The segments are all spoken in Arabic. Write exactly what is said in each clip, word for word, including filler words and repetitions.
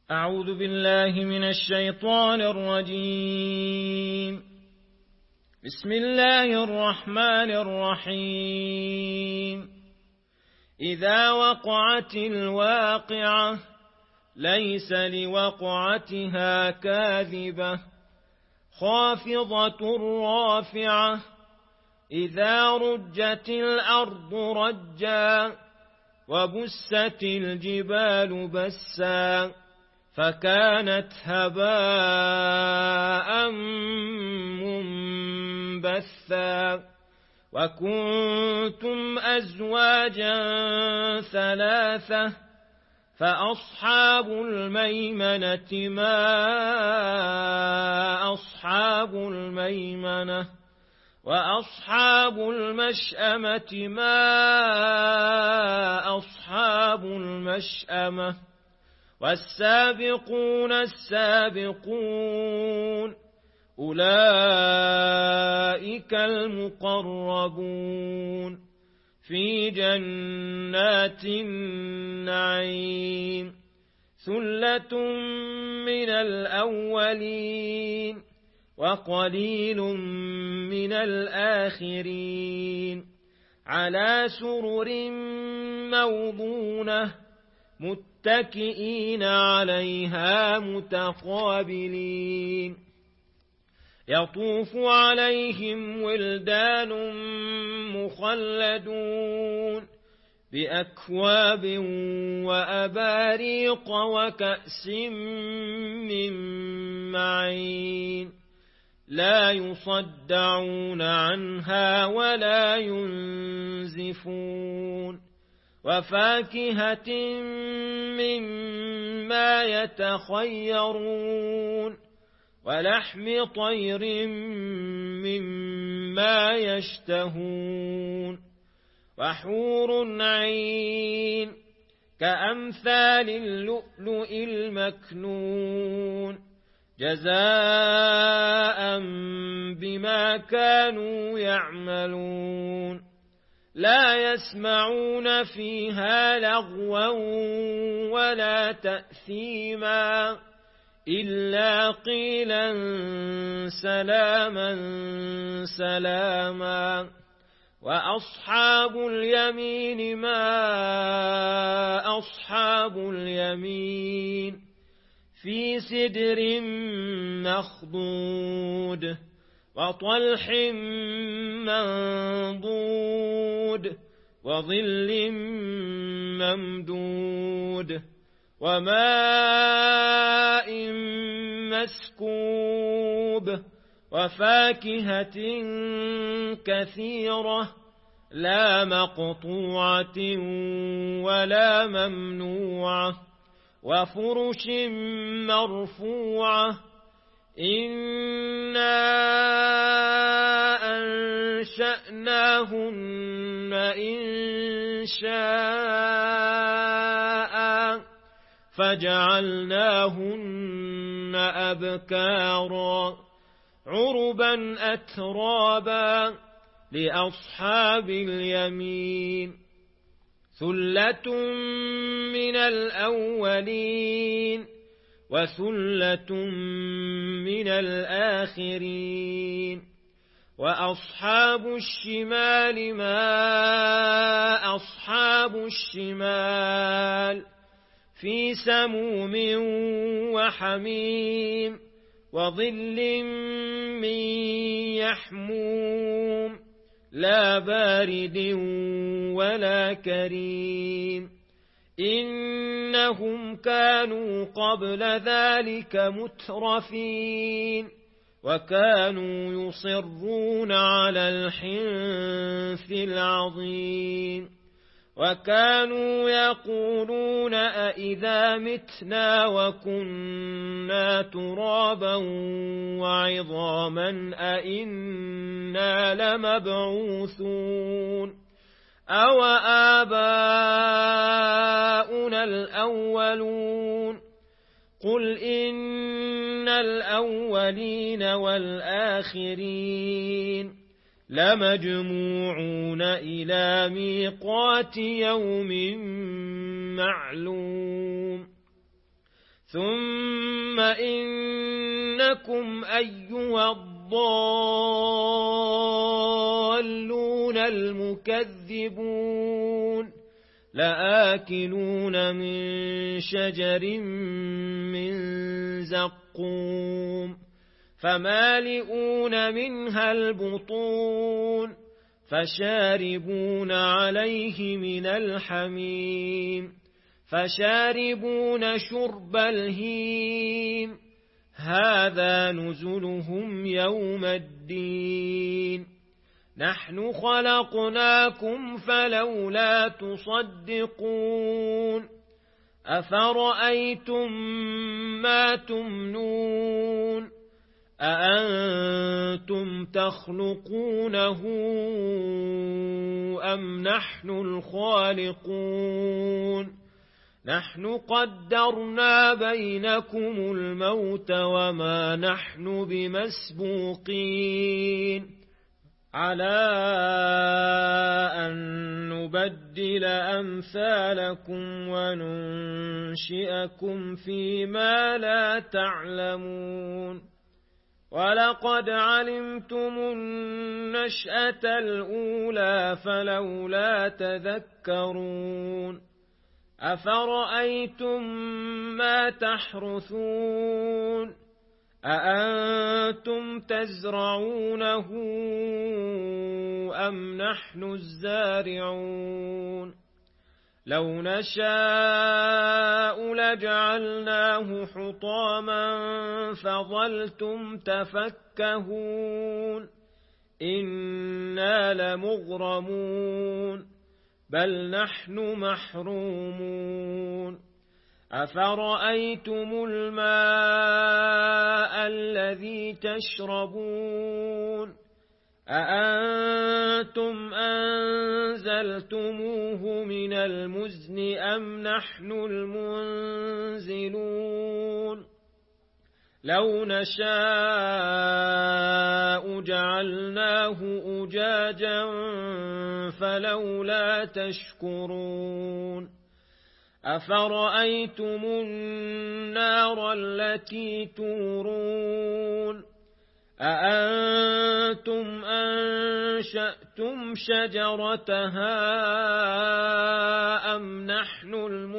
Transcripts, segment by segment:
أعوذ بالله من الشيطان الرجيم. بسم الله الرحمن الرحيم. إذا وقعت الواقعة ليس لوقعتها كاذبة خافضة رافعة إذا رجت الأرض رجا وبست الجبال بسا فكانت هباء منبثا وكنتم أزواجا ثلاثة فأصحاب الميمنة ما أصحاب الميمنة وأصحاب المشأمة ما أصحاب المشأمة والسابقون السابقون أولئك المقربون في جنات النعيم ثلة من الأولين وقليل من الآخرين على سرر موضونة متكئين عليها متقابلين يطوف عليهم ولدان مخلدون بأكواب وأباريق وكأس من معين لا يصدعون عنها ولا ينزفون وفاكهة مما يتخيرون ولحم طير مما يشتهون وحور عين كأمثال اللؤلؤ المكنون جزاء بما كانوا يعملون لا يسمعون فيها لغوا ولا تأثيما إلا قيلا سلاما سلاما وأصحاب اليمين ما أصحاب اليمين في سدر مخضود وطلح منضود وظل ممدود وماء مسكوب وفاكهة كثيرة لا مقطوعة ولا ممنوعة وفرش مرفوعة إنا أنشأناهن إنشاء فجعلناهن أبكارا عربا أترابا لأصحاب اليمين ثلة من الأولين وثلة من الآخرين وأصحاب الشمال ما أصحاب الشمال في سموم وحميم وظل من يحموم لا بارد ولا كريم إنهم كانوا قبل ذلك مترفين وكانوا يصرون على الحنث العظيم وكانوا يقولون أئذا متنا وكنا ترابا وعظاما أئنا لمبعوثون أو آباؤنا الأولون قل إن الأولين والآخرين لمجموعون إلى ميقات يوم معلوم ثم إنكم أيها الضالون المكذبون لآكلون من شجر من زقوم فمالئون منها البطون فشاربون عليه من الحميم فشاربون شرب الهيم هذا نزلهم يوم الدين نحن خلقناكم فلولا تصدقون أفرأيتم ما تمنون أأنتم تخلقونه أم نحن الخالقون نحن قدرنا بينكم الموت وما نحن بمسبوقين على أن نبدل أمثالكم وننشئكم فيما لا تعلمون ولقد علمتم النشأة الأولى فلولا تذكرون أفرأيتم ما تحرثون أأنتم تزرعونه أم نحن الزارعون لو نشاء لجعلناه حطاما فظلتم تفكهون إنا لمغرمون بل نحن محرومون أفرأيتم الماء الذي تشربون أأنتم أنزلتموه من المزن أم نحن المنزلون لو نشاء جعلناه أجاجا فلولا تشكرون أفرأيتم النار التي تورون أأنتم أنشأتم شجرتها أم نحن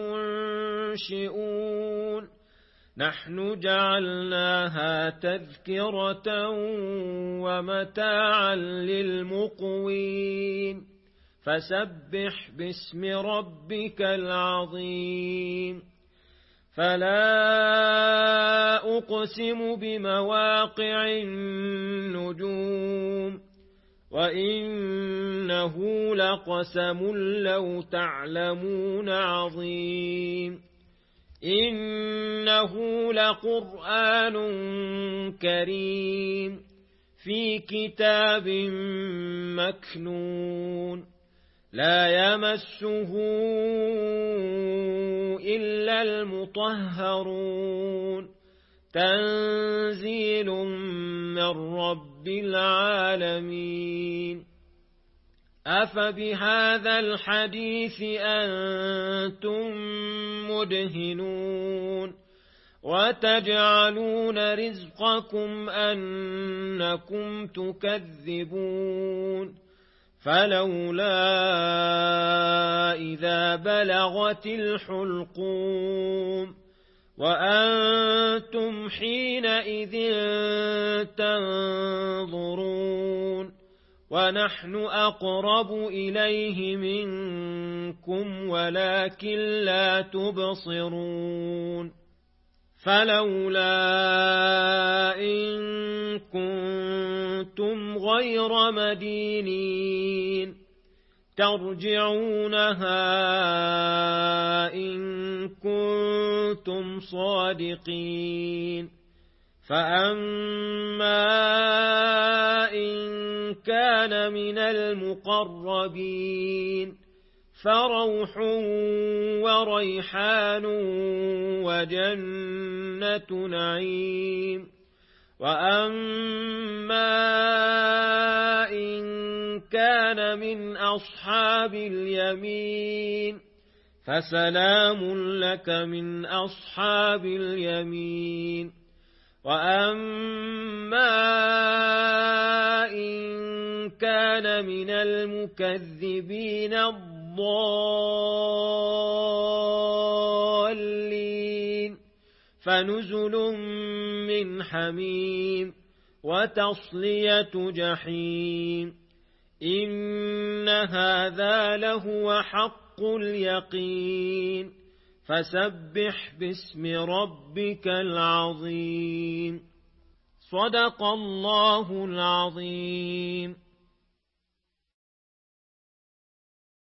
المنشئون نحن جعلناها تذكرة ومتاعا للمقوين فسبح باسم ربك العظيم فلا أقسم بمواقع النجوم وإنه لقسم لو تعلمون عظيم إنه لقرآن كريم في كتاب مكنون لا يمسه إلا المطهرون تنزيل من رب العالمين أفبهذا الحديث أنتم مدهنون وتجعلون رزقكم أنكم تكذبون فلولا إذا بلغت الحلقوم وأنتم حينئذ تنظرون ونحن أقرب إليه منكم ولكن لا تبصرون فلولا إن كنتم غير مدينين ترجعونها إن كنتم صادقين فأما إن كان من المقربين فروح وريحان وجنة نعيم وأما إن كان من أصحاب اليمين فسلام لك من أصحاب اليمين وأما إن كان من المكذبين الضالين فنزل من حميم وتصلية جحيم إن هذا لهو حق اليقين فسبح باسم ربك العظيم صدق الله العظيم.